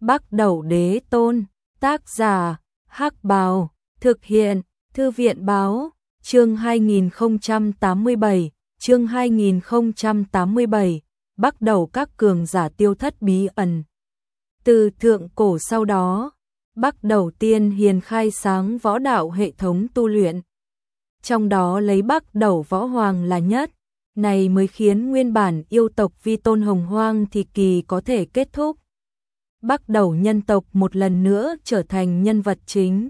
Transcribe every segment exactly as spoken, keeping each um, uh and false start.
Bắc Đẩu Đế Tôn, tác giả, Hắc Bào, thực hiện, Thư viện Báo, chương hai nghìn không trăm tám mươi bảy, chương hai nghìn không trăm tám mươi bảy, Bắc Đẩu các cường giả tiêu thất bí ẩn. Từ thượng cổ sau đó, Bắc Đẩu Tiên Hiền khai sáng võ đạo hệ thống tu luyện. Trong đó lấy Bắc Đẩu Võ Hoàng là nhất, này mới khiến nguyên bản yêu tộc Vi Tôn Hồng Hoang thì kỳ có thể kết thúc. Bắc Đẩu nhân tộc một lần nữa trở thành nhân vật chính.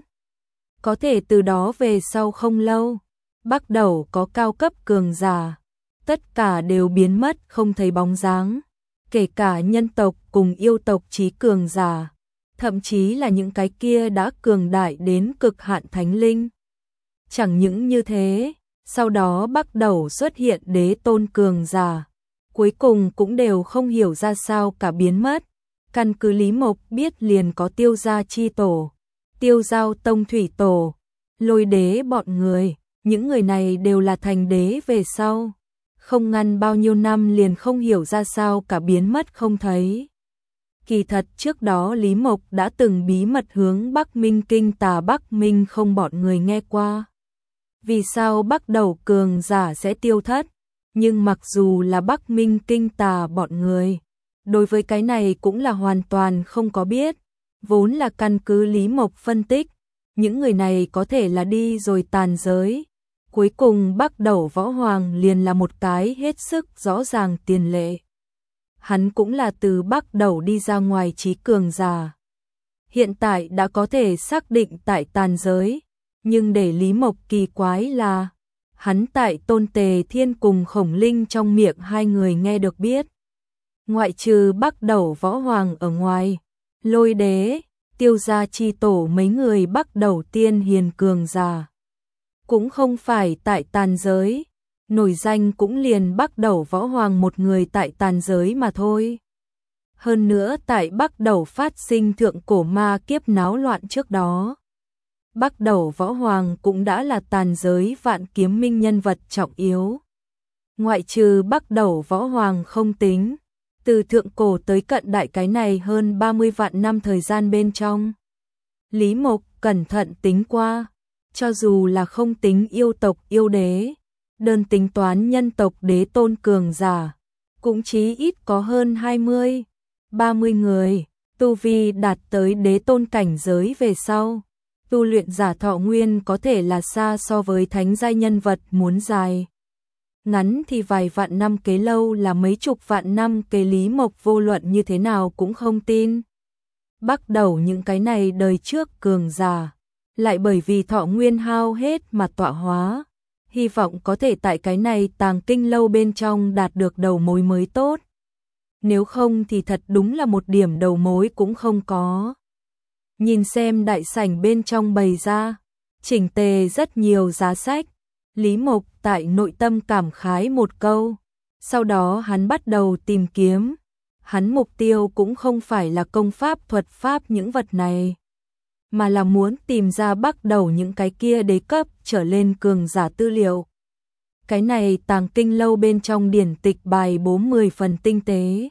Có thể từ đó về sau không lâu, Bắc Đẩu có cao cấp cường giả, tất cả đều biến mất không thấy bóng dáng, kể cả nhân tộc cùng yêu tộc chí cường giả, thậm chí là những cái kia đã cường đại đến cực hạn thánh linh. Chẳng những như thế, sau đó Bắc Đẩu xuất hiện đế tôn cường giả, cuối cùng cũng đều không hiểu ra sao cả biến mất. Căn cứ Lý Mộc biết liền có Tiêu Gia chi tổ, Tiêu Giao tông thủy tổ, Lôi đế bọn người, những người này đều là thành đế về sau, không ngăn bao nhiêu năm liền không hiểu ra sao cả biến mất không thấy. Kỳ thật trước đó Lý Mộc đã từng bí mật hướng Bắc Minh Kinh Tà Bắc Minh không bọn người nghe qua. Vì sao Bắc Đẩu cường giả sẽ tiêu thất, nhưng mặc dù là Bắc Minh Kinh Tà bọn người, đối với cái này cũng là hoàn toàn không có biết, vốn là căn cứ Lý Mộc phân tích, những người này có thể là đi rồi tàn giới. Cuối cùng Bắc Đẩu Võ Hoàng liền là một cái hết sức rõ ràng tiền lệ. Hắn cũng là từ Bắc Đẩu đi ra ngoài chí cường giả. Hiện tại đã có thể xác định tại tàn giới, nhưng để Lý Mộc kỳ quái là, hắn tại Tôn Tề Thiên cùng Khổng Linh trong miệng hai người nghe được biết. Ngoại trừ Bắc Đẩu Võ Hoàng ở ngoài, Lôi đế, Tiêu Gia chi tổ mấy người Bắc Đẩu Tiên Hiền cường giả. Cũng không phải tại tàn giới, nổi danh cũng liền Bắc Đẩu Võ Hoàng một người tại tàn giới mà thôi. Hơn nữa tại Bắc Đẩu phát sinh thượng cổ ma kiếp náo loạn trước đó, Bắc Đẩu Võ Hoàng cũng đã là tàn giới vạn kiếm minh nhân vật trọng yếu. Ngoại trừ Bắc Đẩu Võ Hoàng không tính, từ thượng cổ tới cận đại cái này hơn ba mươi vạn năm thời gian bên trong, Lý Mộc cẩn thận tính qua, cho dù là không tính yêu tộc yêu đế, đơn tính toán nhân tộc đế tôn cường giả, cũng chí ít có hơn hai mươi, ba mươi người, tu vi đạt tới đế tôn cảnh giới về sau. Tu luyện giả thọ nguyên có thể là xa so với thánh giai nhân vật muốn dài. Ngắn thì vài vạn năm kế, lâu là mấy chục vạn năm kế. Lý Mộc vô luận như thế nào cũng không tin. Bắt đầu những cái này đời trước cường giả, lại bởi vì thọ nguyên hao hết mà tọa hóa. Hy vọng có thể tại cái này tàng kinh lâu bên trong đạt được đầu mối mới tốt. Nếu không thì thật đúng là một điểm đầu mối cũng không có. Nhìn xem đại sảnh bên trong bày ra, chỉnh tề rất nhiều giá sách. Lý Mộc tại nội tâm cảm khái một câu, sau đó hắn bắt đầu tìm kiếm. Hắn mục tiêu cũng không phải là công pháp thuật pháp những vật này, mà là muốn tìm ra Bắc Đẩu những cái kia đế cấp trở lên cường giả tư liệu. Cái này tàng kinh lâu bên trong điển tịch bài bố mười phần tinh tế.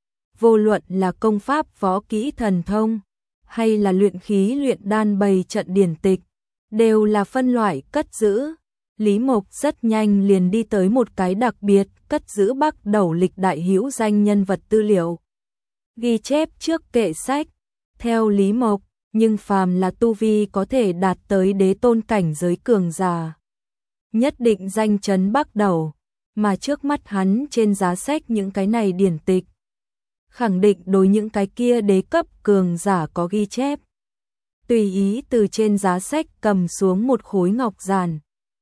Vô luận là công pháp võ kỹ thần thông, hay là luyện khí luyện đan bày trận điển tịch, đều là phân loại cất giữ. Lý Mộc rất nhanh liền đi tới một cái đặc biệt cất giữ Bắc Đẩu lịch đại hữu danh nhân vật tư liệu. Ghi chép trước kệ sách, theo Lý Mộc, nhưng phàm là tu vi có thể đạt tới đế tôn cảnh giới cường giả, nhất định danh chấn Bắc Đẩu, mà trước mắt hắn trên giá sách những cái này điển tịch, khẳng định đối những cái kia đế cấp cường giả có ghi chép. Tùy ý từ trên giá sách cầm xuống một khối ngọc giản.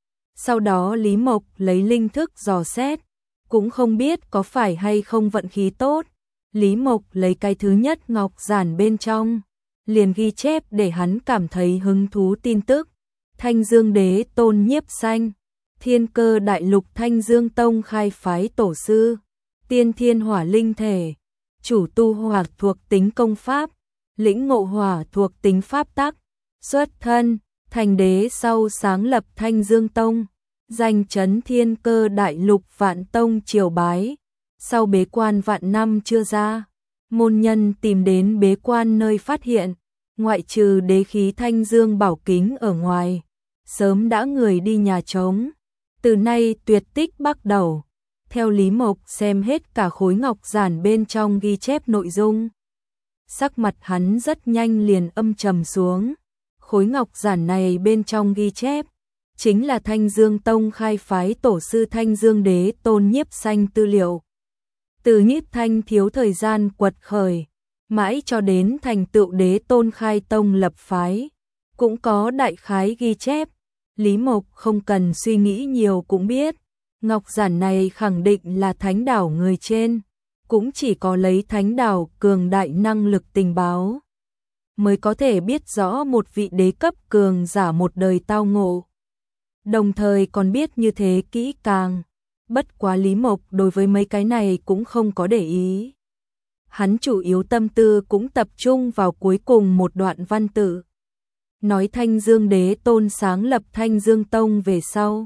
Sau đó Lý Mộc lấy linh thức dò xét, cũng không biết có phải hay không vận khí tốt. Lý Mộc lấy cái thứ nhất ngọc giản bên trong, liền ghi chép để hắn cảm thấy hứng thú tin tức. Thanh Dương Đế Tôn Nhiếp Sanh, Thiên Cơ Đại Lục Thanh Dương Tông khai phái tổ sư, Tiên Thiên Hỏa Linh Thể, chủ tu hỏa thuộc tính công pháp, lĩnh ngộ hỏa thuộc tính pháp tắc, xuất thân, thành đế sau sáng lập Thanh Dương Tông, danh chấn Thiên Cơ Đại Lục Vạn Tông triều bái, sau bế quan vạn năm chưa ra, Môn nhân tìm đến bế quan nơi phát hiện, ngoại trừ đế khí thanh dương bảo kính ở ngoài, sớm đã người đi nhà trống. Từ nay tuyệt tích bắt đầu, theo Lý Mộc xem hết cả khối ngọc giản bên trong ghi chép nội dung. Sắc mặt hắn rất nhanh liền âm trầm xuống, khối ngọc giản này bên trong ghi chép, chính là Thanh Dương Tông khai phái tổ sư Thanh Dương Đế Tôn Nhiếp Sanh tư liệu. Từ Nhiếp Thanh thiếu thời gian quật khởi, mãi cho đến thành tựu Đế Tôn khai tông lập phái, cũng có đại khái ghi chép. Lý Mộc không cần suy nghĩ nhiều cũng biết, ngọc giản này khẳng định là thánh đảo người trên, cũng chỉ có lấy thánh đảo cường đại năng lực tình báo, mới có thể biết rõ một vị đế cấp cường giả một đời tao ngộ. Đồng thời còn biết như thế kỹ càng, bất quá Lý Mộc đối với mấy cái này cũng không có để ý. Hắn chủ yếu tâm tư cũng tập trung vào cuối cùng một đoạn văn tự. Nói Thanh Dương Đế Tôn sáng lập Thanh Dương Tông về sau,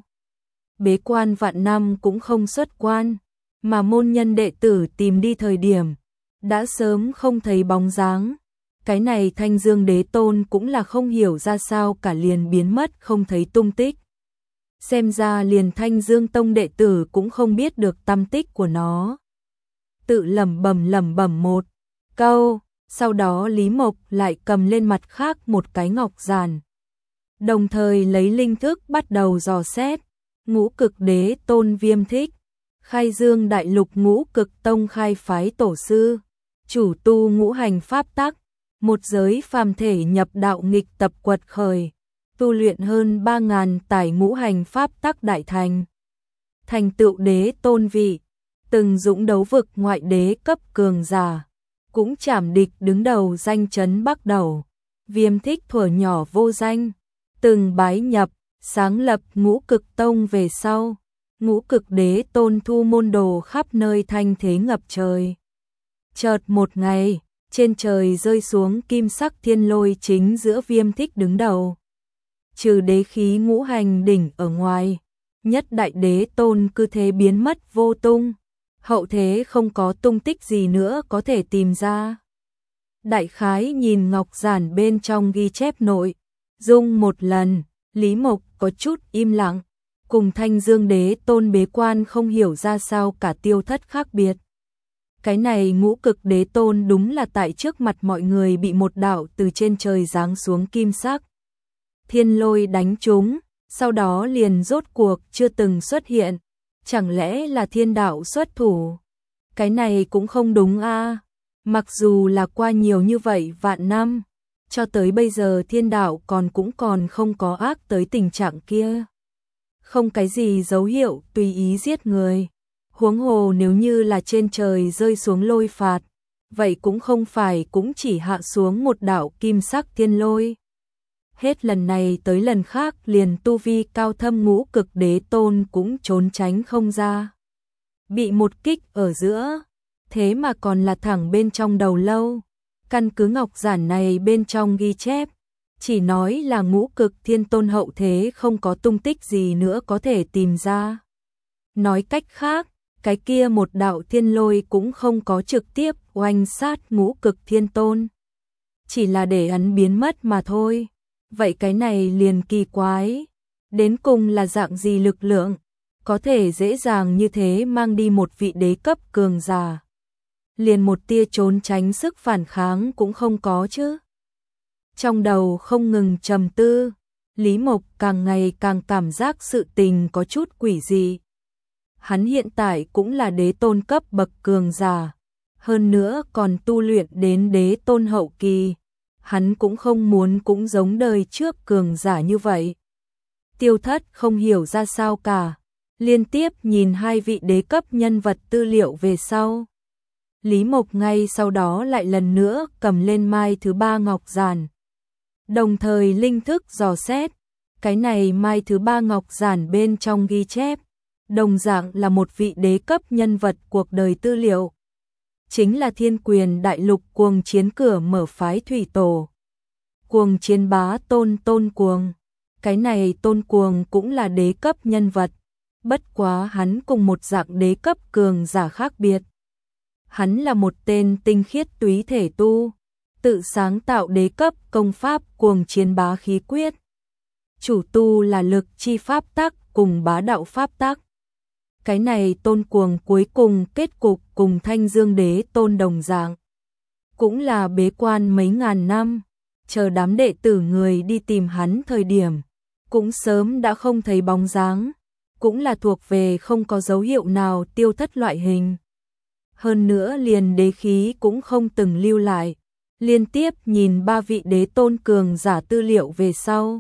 bế quan vạn năm cũng không xuất quan, mà môn nhân đệ tử tìm đi thời điểm, đã sớm không thấy bóng dáng. Cái này Thanh Dương Đế Tôn cũng là không hiểu ra sao cả liền biến mất không thấy tung tích. Xem ra liền Thanh Dương Tông đệ tử cũng không biết được tăm tích của nó. Tự lẩm bẩm lẩm bẩm một câu, sau đó Lý Mộc lại cầm lên mặt khác một cái ngọc giản. Đồng thời lấy linh thức bắt đầu dò xét, Ngũ Cực Đế Tôn Viêm Thích, khai dương đại lục Ngũ Cực Tông khai phái tổ sư, chủ tu ngũ hành pháp tắc, một giới phàm thể nhập đạo nghịch tập quật khởi, tu luyện hơn ba ngàn tải ngũ hành pháp tắc đại thành. Thành tựu đế tôn vị, từng dũng đấu vực ngoại đế cấp cường giả, cũng chảm địch đứng đầu danh chấn Bắc Đầu. Viêm Thích thuở nhỏ vô danh, từng bái nhập, sáng lập Ngũ Cực Tông về sau, Ngũ Cực Đế Tôn thu môn đồ khắp nơi thanh thế ngập trời. Chợt một ngày, trên trời rơi xuống kim sắc thiên lôi chính giữa Viêm Thích đứng đầu. Trừ đế khí ngũ hành đỉnh ở ngoài, nhất đại đế tôn cứ thế biến mất vô tung, hậu thế không có tung tích gì nữa có thể tìm ra. Đại khái nhìn ngọc giản bên trong ghi chép nội dung một lần, Lý Mộc có chút im lặng, cùng Thanh Dương Đế Tôn bế quan không hiểu ra sao cả tiêu thất khác biệt. Cái này Ngũ Cực Đế Tôn đúng là tại trước mặt mọi người bị một đạo từ trên trời giáng xuống kim sắc thiên lôi đánh trúng, sau đó liền rốt cuộc chưa từng xuất hiện, chẳng lẽ là thiên đạo xuất thủ? Cái này cũng không đúng a. À. Mặc dù là qua nhiều như vậy vạn năm, cho tới bây giờ thiên đạo còn cũng còn không có ác tới tình trạng kia. Không cái gì dấu hiệu tùy ý giết người. Huống hồ nếu như là trên trời rơi xuống lôi phạt, vậy cũng không phải cũng chỉ hạ xuống một đạo kim sắc thiên lôi. Hết lần này tới lần khác liền tu vi cao thâm Ngũ Cực Đế Tôn cũng trốn tránh không ra. Bị một kích ở giữa, thế mà còn là thẳng bên trong đầu lâu. Căn cứ ngọc giản này bên trong ghi chép, chỉ nói là Ngũ Cực Thiên Tôn hậu thế không có tung tích gì nữa có thể tìm ra. Nói cách khác, cái kia một đạo thiên lôi cũng không có trực tiếp oanh sát Ngũ Cực Thiên Tôn. Chỉ là để hắn biến mất mà thôi. Vậy cái này liền kỳ quái. Đến cùng là dạng gì lực lượng, có thể dễ dàng như thế mang đi một vị đế cấp cường giả. Liền một tia trốn tránh sức phản kháng cũng không có chứ. Trong đầu không ngừng trầm tư, Lý Mộc càng ngày càng cảm giác sự tình có chút quỷ dị. Hắn hiện tại cũng là đế tôn cấp bậc cường giả, hơn nữa còn tu luyện đến đế tôn hậu kỳ. Hắn cũng không muốn cũng giống đời trước cường giả như vậy. Tiêu thất không hiểu ra sao cả, liên tiếp nhìn hai vị đế cấp nhân vật tư liệu về sau. Lý Mộc ngay sau đó lại lần nữa cầm lên mai thứ ba ngọc giản. Đồng thời linh thức dò xét, cái này mai thứ ba ngọc giản bên trong ghi chép, đồng dạng là một vị đế cấp nhân vật cuộc đời tư liệu. Chính là Thiên Quyền Đại Lục Cuồng Chiến cửa mở phái thủy tổ. Cuồng Chiến bá tôn Tôn Cuồng. Cái này Tôn Cuồng cũng là đế cấp nhân vật, bất quá hắn cùng một dạng đế cấp cường giả khác biệt. Hắn là một tên tinh khiết túy thể tu, tự sáng tạo đế cấp công pháp cuồng chiến bá khí quyết. Chủ tu là lực chi pháp tắc cùng bá đạo pháp tắc. Cái này Tôn Cuồng cuối cùng kết cục cùng Thanh Dương Đế Tôn đồng dạng. Cũng là bế quan mấy ngàn năm, chờ đám đệ tử người đi tìm hắn thời điểm, cũng sớm đã không thấy bóng dáng, cũng là thuộc về không có dấu hiệu nào tiêu thất loại hình. Hơn nữa liền đế khí cũng không từng lưu lại, liên tiếp nhìn ba vị đế tôn cường giả tư liệu về sau.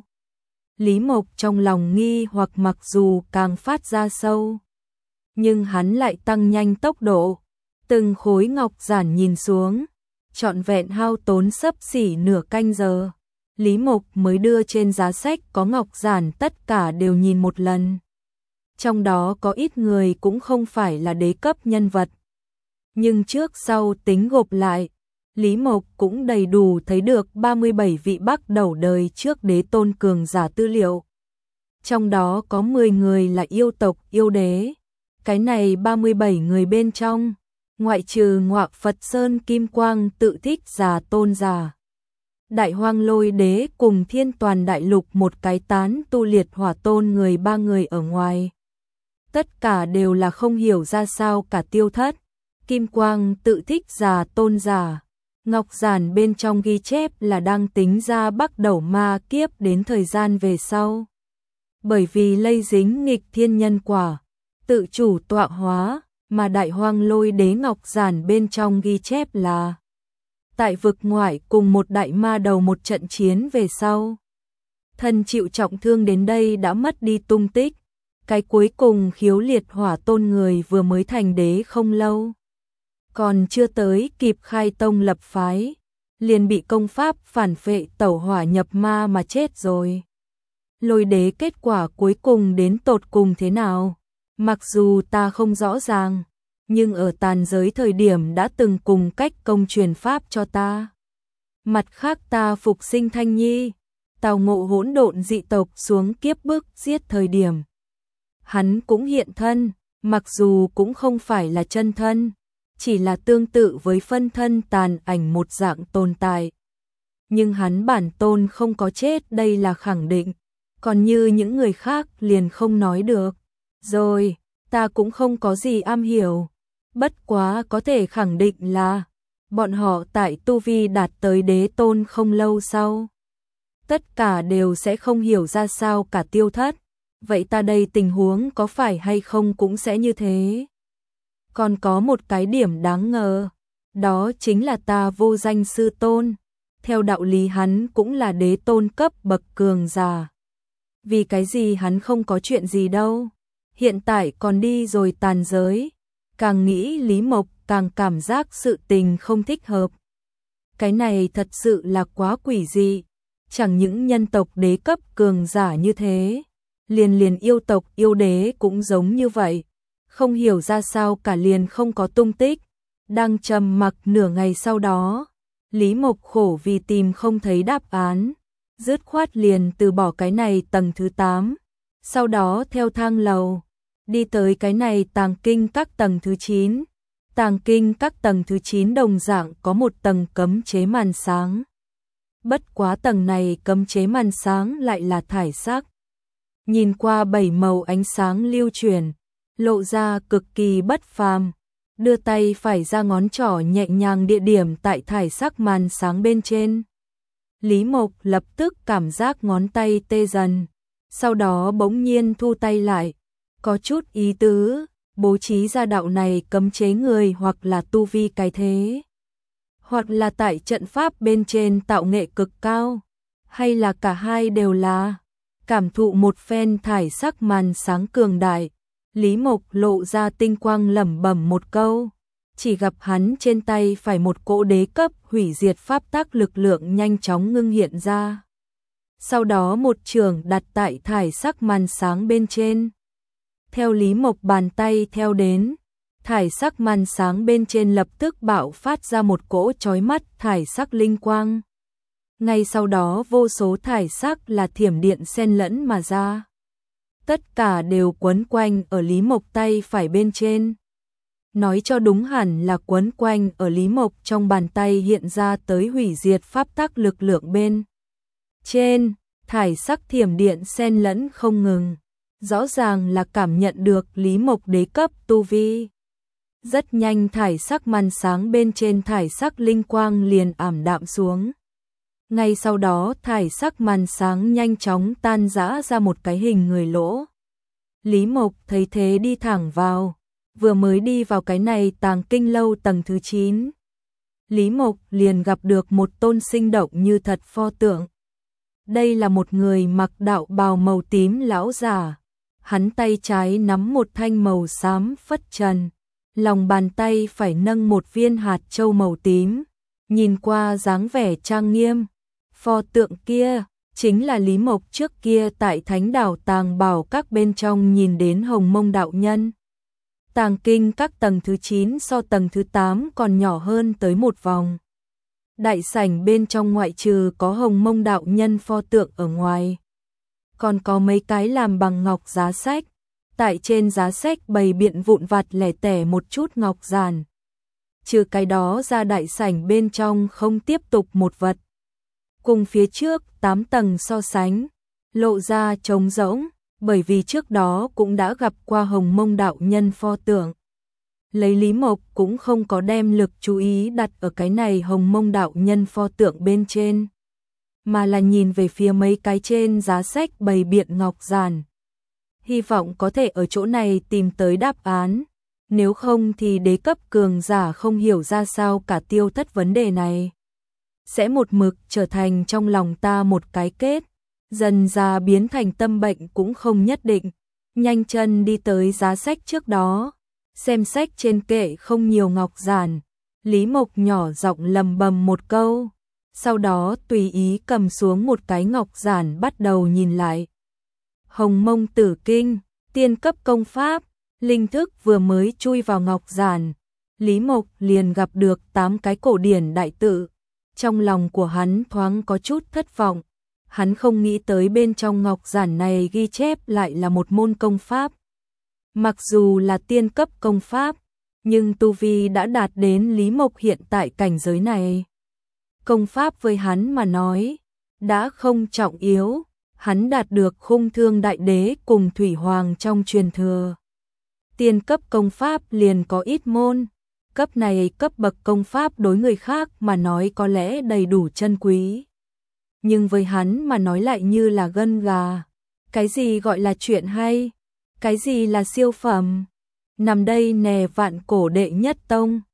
Lý Mộc trong lòng nghi hoặc mặc dù càng phát ra sâu, nhưng hắn lại tăng nhanh tốc độ, từng khối ngọc giản nhìn xuống, trọn vẹn hao tốn xấp xỉ nửa canh giờ. Lý Mộc mới đưa trên giá sách có ngọc giản tất cả đều nhìn một lần. Trong đó có ít người cũng không phải là đế cấp nhân vật. Nhưng trước sau tính gộp lại, Lý Mộc cũng đầy đủ thấy được ba mươi bảy vị bắt đầu đời trước đế tôn cường giả tư liệu. Trong đó có mười người là yêu tộc yêu đế. Cái này ba mươi bảy người bên trong, ngoại trừ Ngọa Phật Sơn Kim Quang tự thích già tôn giả, Đại Hoang Lôi Đế cùng Thiên Toàn Đại Lục một cái tán tu liệt hỏa tôn người ba người ở ngoài. Tất cả đều là không hiểu ra sao cả tiêu thất. Kim Quang tự thích già tôn giả, ngọc giản bên trong ghi chép là đang tính ra bắt đầu ma kiếp đến thời gian về sau. Bởi vì lây dính nghịch thiên nhân quả, tự chủ tọa hóa, mà Đại Hoang Lôi Đế ngọc giản bên trong ghi chép là tại vực ngoại cùng một đại ma đầu một trận chiến về sau, thân chịu trọng thương đến đây đã mất đi tung tích. Cái cuối cùng khiếu liệt hỏa tôn người vừa mới thành đế không lâu, còn chưa tới kịp khai tông lập phái, liền bị công pháp phản phệ tẩu hỏa nhập ma mà chết rồi. Lôi đế kết quả cuối cùng đến tột cùng thế nào? Mặc dù ta không rõ ràng, nhưng ở tàn giới thời điểm đã từng cùng cách công truyền pháp cho ta. Mặt khác ta phục sinh Thanh Nhi, tào ngộ hỗn độn dị tộc xuống kiếp bức giết thời điểm. Hắn cũng hiện thân, mặc dù cũng không phải là chân thân, chỉ là tương tự với phân thân tàn ảnh một dạng tồn tại. Nhưng hắn bản tôn không có chết, đây là khẳng định, còn như những người khác liền không nói được. Rồi, ta cũng không có gì am hiểu, bất quá có thể khẳng định là bọn họ tại tu vi đạt tới đế tôn không lâu sau, tất cả đều sẽ không hiểu ra sao cả tiêu thất. Vậy ta đây tình huống có phải hay không cũng sẽ như thế. Còn có một cái điểm đáng ngờ, đó chính là ta vô danh sư tôn, theo đạo lý hắn cũng là đế tôn cấp bậc cường giả. Vì cái gì hắn không có chuyện gì đâu, hiện tại còn đi rồi tàn giới. Càng nghĩ Lý Mộc càng cảm giác sự tình không thích hợp. Cái này thật sự là quá quỷ dị, chẳng những nhân tộc đế cấp cường giả như thế, liền liền yêu tộc yêu đế cũng giống như vậy, không hiểu ra sao cả liền không có tung tích. Đang trầm mặc nửa ngày sau đó, Lý Mộc khổ vì tìm không thấy đáp án, dứt khoát liền từ bỏ cái này tầng thứ tám, sau đó theo thang lầu đi tới cái này tàng kinh các tầng thứ chín. Tàng kinh các tầng thứ chín đồng dạng có một tầng cấm chế màn sáng. Bất quá tầng này cấm chế màn sáng lại là thải sắc. Nhìn qua bảy màu ánh sáng lưu chuyển, lộ ra cực kỳ bất phàm. Đưa tay phải ra ngón trỏ nhẹ nhàng địa điểm tại thải sắc màn sáng bên trên. Lý Mộc lập tức cảm giác ngón tay tê dần, sau đó bỗng nhiên thu tay lại, có chút ý tứ, bố trí ra đạo này cấm chế người hoặc là tu vi cái thế, hoặc là tại trận pháp bên trên tạo nghệ cực cao, hay là cả hai đều là. Cảm thụ một phen thải sắc màn sáng cường đại, Lý Mộc lộ ra tinh quang lẩm bẩm một câu, chỉ gặp hắn trên tay phải một cỗ đế cấp hủy diệt pháp tắc lực lượng nhanh chóng ngưng hiện ra. Sau đó một chưởng đặt tại thải sắc màn sáng bên trên. Theo Lý Mộc bàn tay theo đến, thải sắc màn sáng bên trên lập tức bạo phát ra một cỗ chói mắt thải sắc linh quang. Ngay sau đó vô số thải sắc là thiểm điện xen lẫn mà ra. Tất cả đều quấn quanh ở Lý Mộc tay phải bên trên. Nói cho đúng hẳn là quấn quanh ở Lý Mộc trong bàn tay hiện ra tới hủy diệt pháp tắc lực lượng bên trên, thải sắc thiểm điện xen lẫn không ngừng, rõ ràng là cảm nhận được Lý Mộc đế cấp tu vi. Rất nhanh thải sắc màn sáng bên trên thải sắc linh quang liền ảm đạm xuống. Ngay sau đó thải sắc màn sáng nhanh chóng tan rã ra một cái hình người lỗ. Lý Mộc thấy thế đi thẳng vào, vừa mới đi vào cái này tàng kinh lâu tầng thứ chín. Lý Mộc liền gặp được một tôn sinh động như thật pho tượng. Đây là một người mặc đạo bào màu tím lão giả, hắn tay trái nắm một thanh màu xám phất trần, lòng bàn tay phải nâng một viên hạt châu màu tím, nhìn qua dáng vẻ trang nghiêm. Pho tượng kia chính là Lý Mộc trước kia tại Thánh Đảo Tàng Bảo Các bên trong nhìn đến Hồng Mông đạo nhân. Tàng kinh các tầng thứ chín so tầng thứ tám còn nhỏ hơn tới một vòng. Đại sảnh bên trong ngoại trừ có Hồng Mông đạo nhân pho tượng ở ngoài, còn có mấy cái làm bằng ngọc giá sách. Tại trên giá sách bày biện vụn vặt lẻ tẻ một chút ngọc giản. Trừ cái đó ra đại sảnh bên trong không tiếp tục một vật. Cùng phía trước tám tầng so sánh, lộ ra trống rỗng, bởi vì trước đó cũng đã gặp qua Hồng Mông đạo nhân pho tượng. Lấy Lý Mộc cũng không có đem lực chú ý đặt ở cái này Hồng Mông đạo nhân pho tượng bên trên, mà là nhìn về phía mấy cái trên giá sách bày biện ngọc giản. Hy vọng có thể ở chỗ này tìm tới đáp án, nếu không thì đế cấp cường giả không hiểu ra sao cả tiêu thất vấn đề này. Sẽ một mực trở thành trong lòng ta một cái kết, dần ra biến thành tâm bệnh cũng không nhất định. Nhanh chân đi tới giá sách trước đó, xem sách trên kệ không nhiều ngọc giản, Lý Mộc nhỏ giọng lầm bầm một câu, sau đó tùy ý cầm xuống một cái ngọc giản bắt đầu nhìn lại. Hồng Mông Tử Kinh, tiên cấp công pháp, linh thức vừa mới chui vào ngọc giản, Lý Mộc liền gặp được tám cái cổ điển đại tự. Trong lòng của hắn thoáng có chút thất vọng, hắn không nghĩ tới bên trong ngọc giản này ghi chép lại là một môn công pháp. Mặc dù là tiên cấp công pháp, nhưng tu vi đã đạt đến Lý Mộc hiện tại cảnh giới này. Công pháp với hắn mà nói, đã không trọng yếu, hắn đạt được khung thương đại đế cùng thủy hoàng trong truyền thừa. Tiên cấp công pháp liền có ít môn, cấp này cấp bậc công pháp đối người khác mà nói có lẽ đầy đủ chân quý. Nhưng với hắn mà nói lại như là gân gà. Cái gì gọi là chuyện hay? Cái gì là siêu phẩm? Nằm đây nè vạn cổ đệ nhất tông.